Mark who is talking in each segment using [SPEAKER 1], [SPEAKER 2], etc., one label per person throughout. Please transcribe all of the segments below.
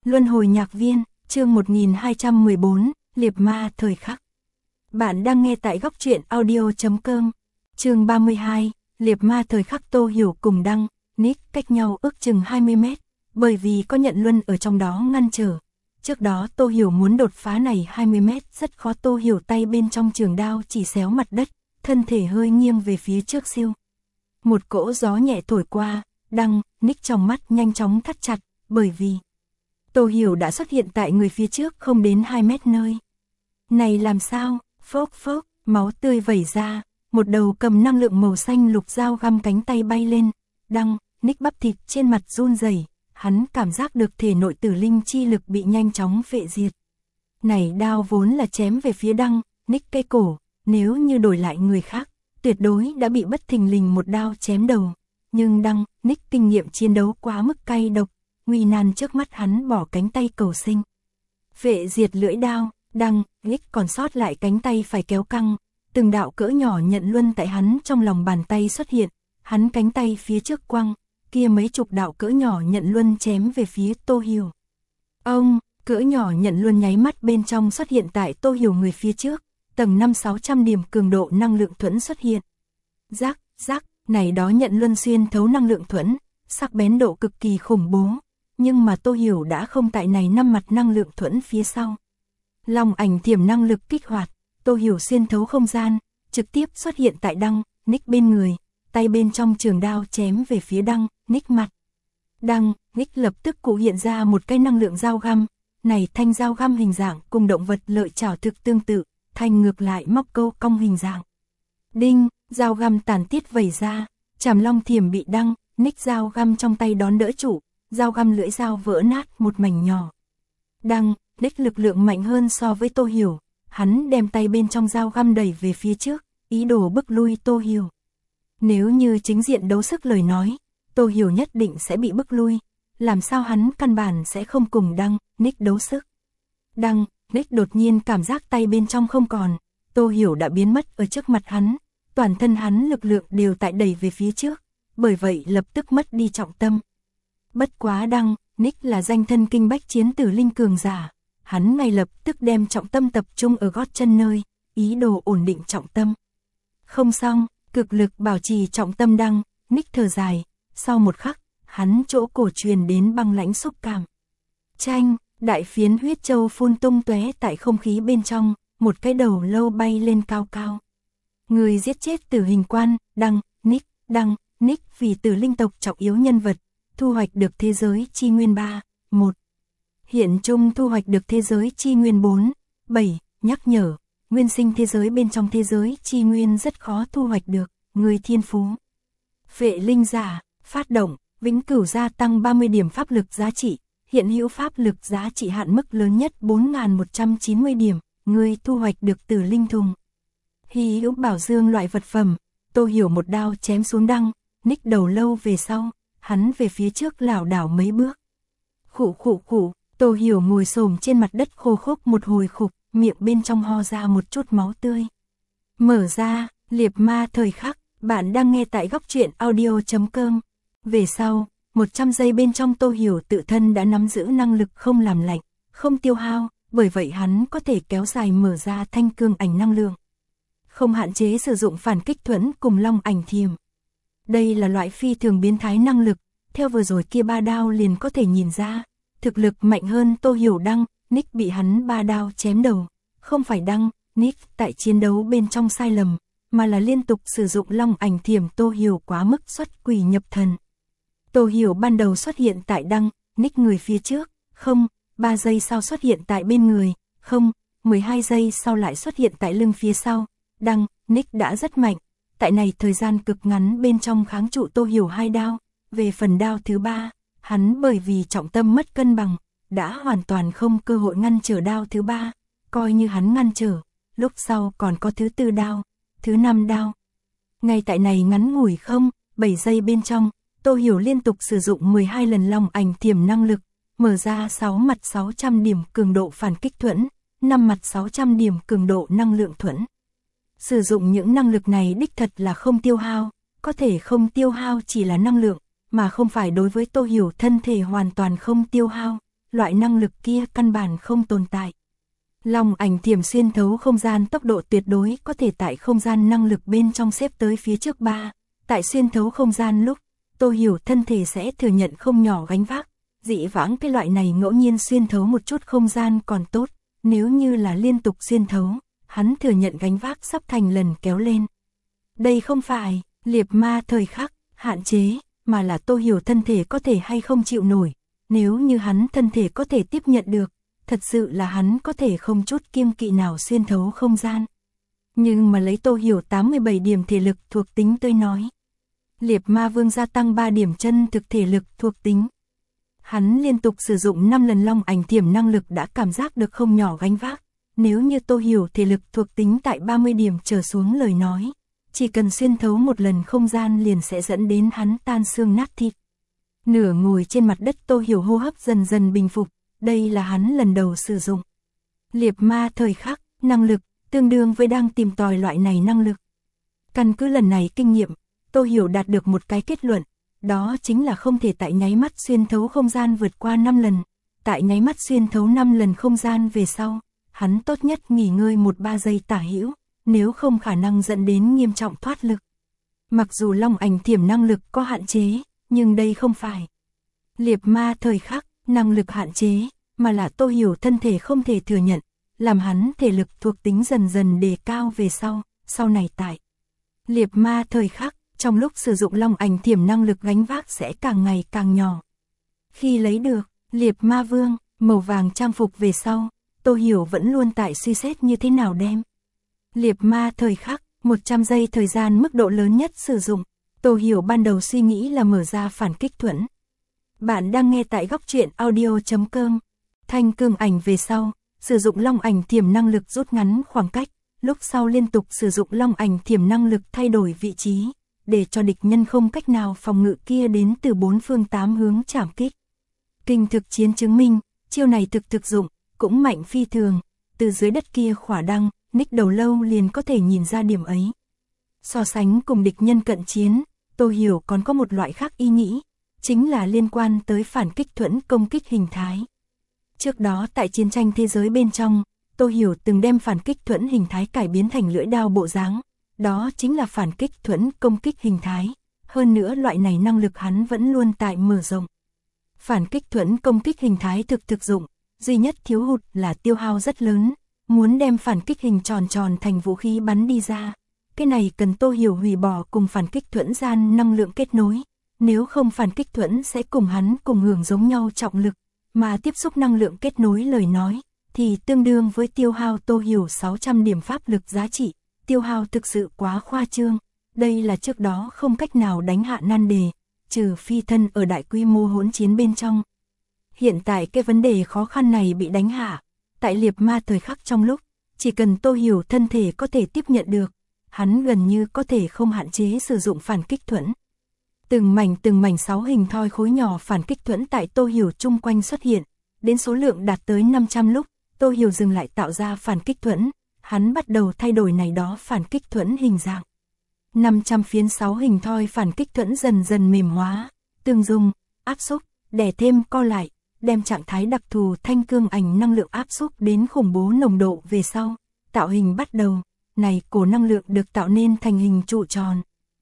[SPEAKER 1] Luân hồi nhạc viên, chương 1214, Liệp ma thời khắc. Bạn đang nghe tại góc truyện audio.com. Chương 32, Liệp ma thời khắc. Tô Hiểu cùng Đăng, Nick cách nhau ước chừng 20 mét, bởi vì có nhận luân ở trong đó ngăn trở. Trước đó Tô Hiểu muốn đột phá này 20 mét rất khó. Tô Hiểu tay bên trong trường đao chỉ xéo mặt đất, thân thể hơi nghiêng về phía trước siêu. Một cỗ gió nhẹ thổi qua, Đăng, Nick trong mắt nhanh chóng thắt chặt, bởi vì Tô Hiểu đã xuất hiện tại người phía trước không đến 2 mét nơi. Này làm sao, phốc phốc, máu tươi vẩy ra, một đầu cầm năng lượng màu xanh lục dao găm cánh tay bay lên. Đăng, Nick bắp thịt trên mặt run rẩy, hắn cảm giác được thể nội tử linh chi lực bị nhanh chóng phệ diệt. Này đao vốn là chém về phía Đăng, Nick cây cổ, nếu như đổi lại người khác, tuyệt đối đã bị bất thình lình một đao chém đầu. Nhưng Đăng, Nick kinh nghiệm chiến đấu quá mức cay độc, nguy nan trước mắt hắn bỏ cánh tay cầu sinh. Phệ diệt lưỡi đao, Đăng, Nick còn sót lại cánh tay phải kéo căng, từng đạo cỡ nhỏ nhận luân tại hắn trong lòng bàn tay xuất hiện, hắn cánh tay phía trước quăng, kia mấy chục đạo cỡ nhỏ nhận luân chém về phía Tô Hiểu. Ông, cỡ nhỏ nhận luân nháy mắt bên trong xuất hiện tại Tô Hiểu người phía trước, tầng 5-600 điểm cường độ năng lượng thuẫn xuất hiện. Rắc, rắc, này đó nhận luân xuyên thấu năng lượng thuẫn, sắc bén độ cực kỳ khủng bố, nhưng mà Tô Hiểu đã không tại này 5 mặt năng lượng thuẫn phía sau. Long ảnh thiểm năng lực kích hoạt, Tô Hiểu xuyên thấu không gian, trực tiếp xuất hiện tại Đăng, Nick bên người, tay bên trong trường đao chém về phía Đăng, Nick mặt. Đăng, Nick lập tức cụ hiện ra một cái năng lượng dao găm, này thanh dao găm hình dạng cùng động vật lợi chảo thực tương tự, thành ngược lại móc câu cong hình dạng. Đinh, dao găm tàn tiết vẩy ra, chảm long thiểm bị Đăng, Nick dao găm trong tay đón đỡ trụ, dao găm lưỡi dao vỡ nát một mảnh nhỏ. Đăng, Nick lực lượng mạnh hơn so với Tô Hiểu, hắn đem tay bên trong dao găm đẩy về phía trước, ý đồ bức lui Tô Hiểu. Nếu như chính diện đấu sức lời nói, Tô Hiểu nhất định sẽ bị bức lui, làm sao hắn căn bản sẽ không cùng Đăng, Nick đấu sức. Đăng, Nick đột nhiên cảm giác tay bên trong không còn, Tô Hiểu đã biến mất ở trước mặt hắn, toàn thân hắn lực lượng đều tại đẩy về phía trước, bởi vậy lập tức mất đi trọng tâm. Bất quá Đăng, Nick là danh thân kinh bách chiến tử linh cường giả, hắn ngay lập tức đem trọng tâm tập trung ở gót chân nơi, ý đồ ổn định trọng tâm. Không xong, cực lực bảo trì trọng tâm Đăng, Nick thở dài, sau một khắc, hắn chỗ cổ truyền đến băng lãnh xúc cảm. Chanh, đại phiến huyết châu phun tung tóe tại không khí bên trong, một cái đầu lâu bay lên cao cao. Người giết chết tử hình quan, Đăng, Nick vì tử linh tộc trọng yếu nhân vật, thu hoạch được thế giới chi nguyên 3, 1. Hiện chung thu hoạch được thế giới chi nguyên 4, 7, nhắc nhở, nguyên sinh thế giới bên trong thế giới chi nguyên rất khó thu hoạch được, người thiên phú. Phệ linh giả, phát động, vĩnh cửu gia tăng 30 điểm pháp lực giá trị, hiện hữu pháp lực giá trị hạn mức lớn nhất 4190 điểm, người thu hoạch được tử linh thùng. Hy hữu bảo dương loại vật phẩm, Tô Hiểu một đao chém xuống Đăng, Nick đầu lâu về sau, hắn về phía trước lảo đảo mấy bước. Khụ, Tô Hiểu ngồi xổm trên mặt đất khô khốc một hồi khục, miệng bên trong ho ra một chút máu tươi. Mở ra, liệp ma thời khắc, bạn đang nghe tại góc truyện audio.com. Về sau, 100 giây bên trong Tô Hiểu tự thân đã nắm giữ năng lực không làm lạnh, không tiêu hao, bởi vậy hắn có thể kéo dài mở ra thanh cương ảnh năng lượng. Không hạn chế sử dụng phản kích thuẫn cùng long ảnh thiểm. Đây là loại phi thường biến thái năng lực, theo vừa rồi kia 3 đao liền có thể nhìn ra, thực lực mạnh hơn Tô Hiểu. Đăng, Nick bị hắn 3 đao chém đầu, không phải Đăng, Nick tại chiến đấu bên trong sai lầm, mà là liên tục sử dụng long ảnh thiểm. Tô Hiểu quá mức xuất quỷ nhập thần. Tô Hiểu ban đầu xuất hiện tại Đăng, Nick người phía trước, không, 3 giây sau xuất hiện tại bên người, không, 12 giây sau lại xuất hiện tại lưng phía sau. Đăng, Nick đã rất mạnh, tại này thời gian cực ngắn bên trong kháng trụ Tô Hiểu 2 đao, về phần đao thứ 3, hắn bởi vì trọng tâm mất cân bằng, đã hoàn toàn không cơ hội ngăn trở đao thứ 3, coi như hắn ngăn trở, lúc sau còn có thứ 4 đao, thứ 5 đao. Ngay tại này ngắn ngủi không, 7 giây bên trong, Tô Hiểu liên tục sử dụng 12 lần long ảnh thiểm năng lực, mở ra 6 mặt 600 điểm cường độ phản kích thuẫn, 5 mặt 600 điểm cường độ năng lượng thuẫn. Sử dụng những năng lực này đích thật là không tiêu hao, có thể không tiêu hao chỉ là năng lượng, mà không phải đối với Tô Hiểu thân thể hoàn toàn không tiêu hao, loại năng lực kia căn bản không tồn tại. Long ảnh thiểm xuyên thấu không gian tốc độ tuyệt đối có thể tại không gian năng lực bên trong xếp tới phía trước 3. Tại xuyên thấu không gian lúc, Tô Hiểu thân thể sẽ thừa nhận không nhỏ gánh vác. Dị vãng cái loại này ngẫu nhiên xuyên thấu một chút không gian còn tốt, nếu như là liên tục xuyên thấu, hắn thừa nhận gánh vác sắp thành lần kéo lên. Đây không phải liệp ma thời khắc, hạn chế, mà là Tô Hiểu thân thể có thể hay không chịu nổi. Nếu như hắn thân thể có thể tiếp nhận được, thật sự là hắn có thể không chút kiêng kỵ nào xuyên thấu không gian. Nhưng mà lấy Tô Hiểu 87 điểm thể lực thuộc tính tôi nói. Liệp ma vương gia tăng 3 điểm chân thực thể lực thuộc tính. Hắn liên tục sử dụng 5 lần long ảnh thiểm năng lực đã cảm giác được không nhỏ gánh vác. Nếu như Tô Hiểu thể lực thuộc tính tại 30 điểm trở xuống lời nói, chỉ cần xuyên thấu một lần không gian liền sẽ dẫn đến hắn tan xương nát thịt. Nửa ngồi trên mặt đất Tô Hiểu hô hấp dần dần bình phục, đây là hắn lần đầu sử dụng. Liệp ma thời khắc, năng lực, tương đương với đang tìm tòi loại này năng lực. Căn cứ lần này kinh nghiệm, Tô Hiểu đạt được một cái kết luận, đó chính là không thể tại nháy mắt xuyên thấu không gian vượt qua 5 lần. Tại nháy mắt xuyên thấu 5 lần không gian về sau, hắn tốt nhất nghỉ ngơi 1-3 giây tả hữu, nếu không khả năng dẫn đến nghiêm trọng thoát lực. Mặc dù long ảnh thiểm năng lực có hạn chế, nhưng đây không phải liệp ma thời khắc, năng lực hạn chế, mà là Tô Hiểu thân thể không thể thừa nhận, làm hắn thể lực thuộc tính dần dần đề cao về sau này tại liệp ma thời khắc, trong lúc sử dụng long ảnh thiểm năng lực gánh vác sẽ càng ngày càng nhỏ. Khi lấy được liệp ma vương màu vàng trang phục về sau, Tô Hiểu vẫn luôn tại suy xét như thế nào đem liệp ma thời khắc 100 giây thời gian mức độ lớn nhất sử dụng. Tô Hiểu ban đầu suy nghĩ là mở ra phản kích thuẫn. Bạn đang nghe tại góc truyện audio.com. Thanh cương ảnh về sau, sử dụng long ảnh thiểm năng lực rút ngắn khoảng cách, lúc sau liên tục sử dụng long ảnh thiểm năng lực thay đổi vị trí, để cho địch nhân không cách nào phòng ngự kia đến từ 4 phương 8 hướng chảm kích. Kinh thực chiến chứng minh, chiêu này thực dụng, cũng mạnh phi thường, từ dưới đất kia khỏa đăng, Nick đầu lâu liền có thể nhìn ra điểm ấy. So sánh cùng địch nhân cận chiến, Tô Hiểu còn có một loại khác ý nghĩ, chính là liên quan tới phản kích thuẫn công kích hình thái. Trước đó tại chiến tranh thế giới bên trong, Tô Hiểu từng đem phản kích thuẫn hình thái cải biến thành lưỡi đao bộ dáng, đó chính là phản kích thuẫn công kích hình thái, hơn nữa loại này năng lực hắn vẫn luôn tại mở rộng. Phản kích thuẫn công kích hình thái thực dụng, duy nhất thiếu hụt là tiêu hao rất lớn, muốn đem phản kích hình tròn thành vũ khí bắn đi ra. Cái này cần Tô Hiểu hủy bỏ cùng phản kích thuẫn gian năng lượng kết nối, nếu không phản kích thuẫn sẽ cùng hắn cùng hưởng giống nhau trọng lực, mà tiếp xúc năng lượng kết nối lời nói, thì tương đương với tiêu hao Tô Hiểu 600 điểm pháp lực giá trị, tiêu hao thực sự quá khoa trương, đây là trước đó không cách nào đánh hạ nan đề, trừ phi thân ở đại quy mô hỗn chiến bên trong. Hiện tại cái vấn đề khó khăn này bị đánh hạ, tại liệp ma thời khắc trong lúc, chỉ cần Tô Hiểu thân thể có thể tiếp nhận được, hắn gần như có thể không hạn chế sử dụng phản kích thuẫn. Từng mảnh 6 hình thoi khối nhỏ phản kích thuẫn tại Tô Hiểu chung quanh xuất hiện, đến số lượng đạt tới 500 lúc, Tô Hiểu dừng lại tạo ra phản kích thuẫn, hắn bắt đầu thay đổi này đó phản kích thuẫn hình dạng. 500 phiến 6 hình thoi phản kích thuẫn dần dần mềm hóa, tương dung, áp xúc, đè thêm co lại, đem trạng thái đặc thù thanh cương ảnh năng lượng áp xúc đến khủng bố nồng độ về sau, tạo hình bắt đầu, này cổ năng lượng được tạo nên thành hình trụ tròn.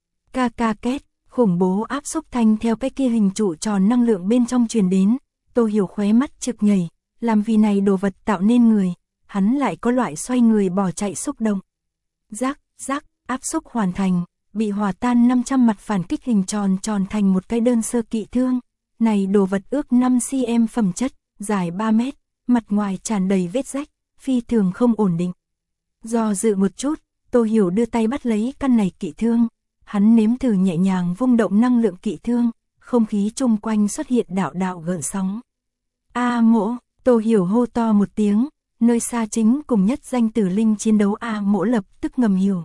[SPEAKER 1] Két, khủng bố áp xúc thanh theo cái kia hình trụ tròn năng lượng bên trong truyền đến, Tô Hiểu khóe mắt trực nhảy, làm vì này đồ vật tạo nên người, hắn lại có loại xoay người bỏ chạy xúc động. Rắc, áp xúc hoàn thành, bị hòa tan 500 mặt phản kích hình tròn thành một cái đơn sơ kỵ thương. Này đồ vật ước 5 cm phẩm chất, dài 3 mét, mặt ngoài tràn đầy vết rách, phi thường không ổn định. Do dự một chút, Tô Hiểu đưa tay bắt lấy căn này kỵ thương, hắn nếm thử nhẹ nhàng vung động năng lượng kỵ thương, không khí chung quanh xuất hiện đạo gợn sóng. A Mỗ, Tô Hiểu hô to một tiếng, nơi xa chính cùng nhất danh tử linh chiến đấu A Mỗ lập tức ngầm hiểu.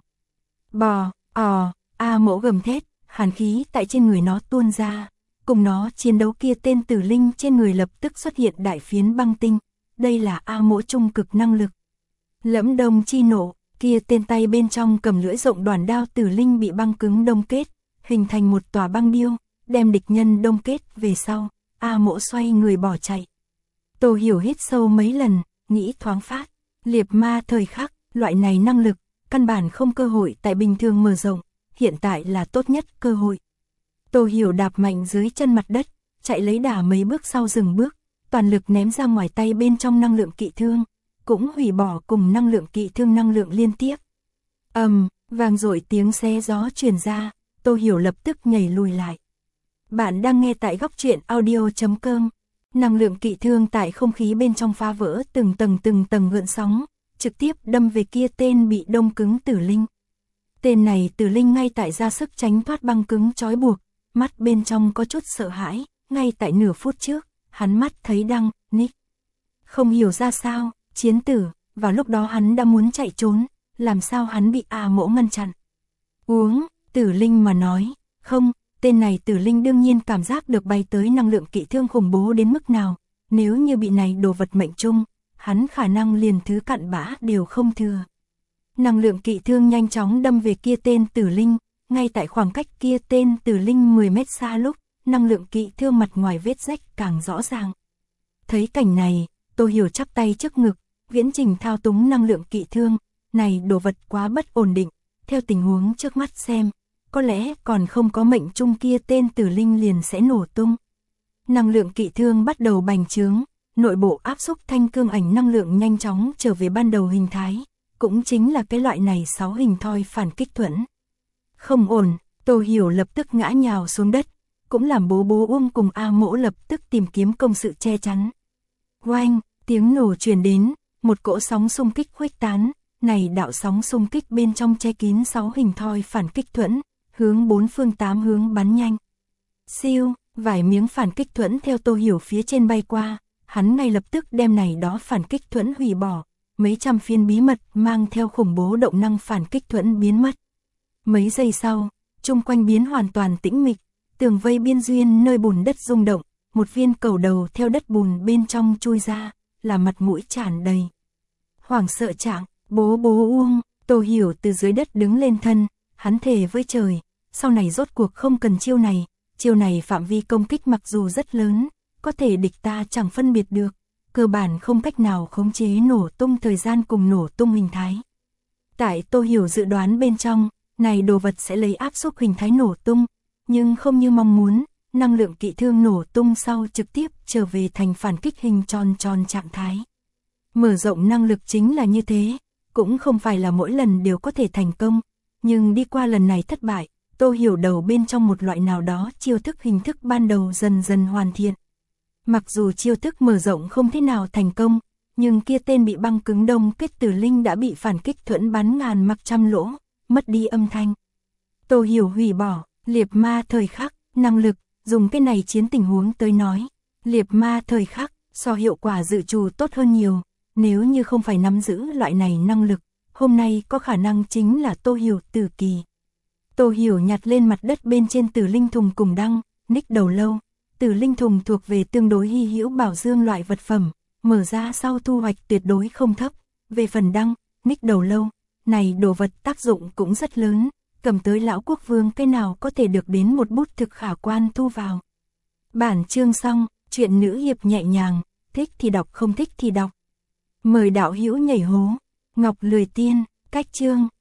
[SPEAKER 1] A Mỗ gầm thét, hàn khí tại trên người nó tuôn ra. Cùng nó chiến đấu kia tên tử linh trên người lập tức xuất hiện đại phiến băng tinh, đây là A Mỗ trung cực năng lực. Lẫm đông chi nộ, kia tên tay bên trong cầm lưỡi rộng đoàn đao tử linh bị băng cứng đông kết, hình thành một tòa băng điêu, đem địch nhân đông kết về sau, A Mỗ xoay người bỏ chạy. Tô Hiểu hít sâu mấy lần, nghĩ thoáng phát, liệt ma thời khắc, loại này năng lực, căn bản không cơ hội tại bình thường mở rộng, hiện tại là tốt nhất cơ hội. Tô Hiểu đạp mạnh dưới chân mặt đất, chạy lấy đà mấy bước sau dừng bước, toàn lực ném ra ngoài tay bên trong năng lượng kỵ thương, cũng hủy bỏ cùng năng lượng kỵ thương năng lượng liên tiếp. Vang dội tiếng xé gió truyền ra, Tô Hiểu lập tức nhảy lùi lại. Bạn đang nghe tại góc truyện audio.com. Năng lượng kỵ thương tại không khí bên trong phá vỡ từng tầng gợn sóng, trực tiếp đâm về kia tên bị đông cứng Tử Linh. Tên này Tử Linh ngay tại ra sức tránh thoát băng cứng trói buộc, mắt bên trong có chút sợ hãi, ngay tại nửa phút trước, hắn mắt thấy Đăng, Nick. Không hiểu ra sao, chiến tử, vào lúc đó hắn đã muốn chạy trốn, làm sao hắn bị A Mỗ ngăn chặn. Uống, Tử Linh mà nói, không, tên này Tử Linh đương nhiên cảm giác được bay tới năng lượng kỵ thương khủng bố đến mức nào, nếu như bị này đồ vật mệnh trung, hắn khả năng liền thứ cặn bã đều không thừa. Năng lượng kỵ thương nhanh chóng đâm về kia tên Tử Linh, ngay tại khoảng cách kia tên Tử Linh 10 mét xa lúc, năng lượng kỵ thương mặt ngoài vết rách càng rõ ràng. Thấy cảnh này, Tô Hiểu chắp tay trước ngực, viễn trình thao túng năng lượng kỵ thương, này đồ vật quá bất ổn định, theo tình huống trước mắt xem, có lẽ còn không có mệnh trung kia tên Tử Linh liền sẽ nổ tung. Năng lượng kỵ thương bắt đầu bành trướng, nội bộ áp xúc thanh cương ảnh năng lượng nhanh chóng trở về ban đầu hình thái, cũng chính là cái loại này 6 hình thoi phản kích thuẫn. Không ổn, Tô Hiểu lập tức ngã nhào xuống đất, cũng làm bố Uông cùng A Mỗ lập tức tìm kiếm công sự che chắn. Oanh, tiếng nổ truyền đến, một cỗ sóng xung kích khuếch tán, này đạo sóng xung kích bên trong che kín 6 hình thoi phản kích thuẫn, hướng 4 phương 8 hướng bắn nhanh. Siêu, vài miếng phản kích thuẫn theo Tô Hiểu phía trên bay qua, hắn ngay lập tức đem này đó phản kích thuẫn hủy bỏ, mấy trăm phiên bí mật mang theo khủng bố động năng phản kích thuẫn biến mất. Mấy giây sau, chung quanh biến hoàn toàn tĩnh mịch, tường vây biên duyên nơi bùn đất rung động, một viên cầu đầu theo đất bùn bên trong chui ra, là mặt mũi tràn đầy hoảng sợ trạng, bố Uông, Tô Hiểu từ dưới đất đứng lên thân, hắn thề với trời, sau này rốt cuộc không cần chiêu này phạm vi công kích mặc dù rất lớn, có thể địch ta chẳng phân biệt được, cơ bản không cách nào khống chế nổ tung thời gian cùng nổ tung hình thái. Tại Tô Hiểu dự đoán bên trong, này đồ vật sẽ lấy áp xúc hình thái nổ tung, nhưng không như mong muốn, năng lượng kỵ thương nổ tung sau trực tiếp trở về thành phản kích hình tròn trạng thái. Mở rộng năng lực chính là như thế, cũng không phải là mỗi lần đều có thể thành công, nhưng đi qua lần này thất bại, Tô Hiểu đầu bên trong một loại nào đó chiêu thức hình thức ban đầu dần dần hoàn thiện. Mặc dù chiêu thức mở rộng không thế nào thành công, nhưng kia tên bị băng cứng đông kết Tử Linh đã bị phản kích thuẫn bắn ngàn mặc trăm lỗ, mất đi âm thanh. Tô Hiểu hủy bỏ, liệt ma thời khắc, năng lực, dùng cái này chiến tình huống tới nói, liệt ma thời khắc, so hiệu quả dự trù tốt hơn nhiều, nếu như không phải nắm giữ loại này năng lực, hôm nay có khả năng chính là Tô Hiểu tử kỳ. Tô Hiểu nhặt lên mặt đất bên trên Tử Linh thùng cùng Đăng, Nick đầu lâu. Tử Linh thùng thuộc về tương đối hy hữu bảo dương loại vật phẩm, mở ra sau thu hoạch tuyệt đối không thấp. Về phần Đăng, Nick đầu lâu, này đồ vật tác dụng cũng rất lớn, cầm tới lão quốc vương cái nào có thể được đến một bút thực khả quan thu vào. Bản chương xong, chuyện nữ hiệp nhẹ nhàng, thích thì đọc không thích thì đọc. Mời đạo hữu nhảy hố, Ngọc Lười Tiên, cách chương.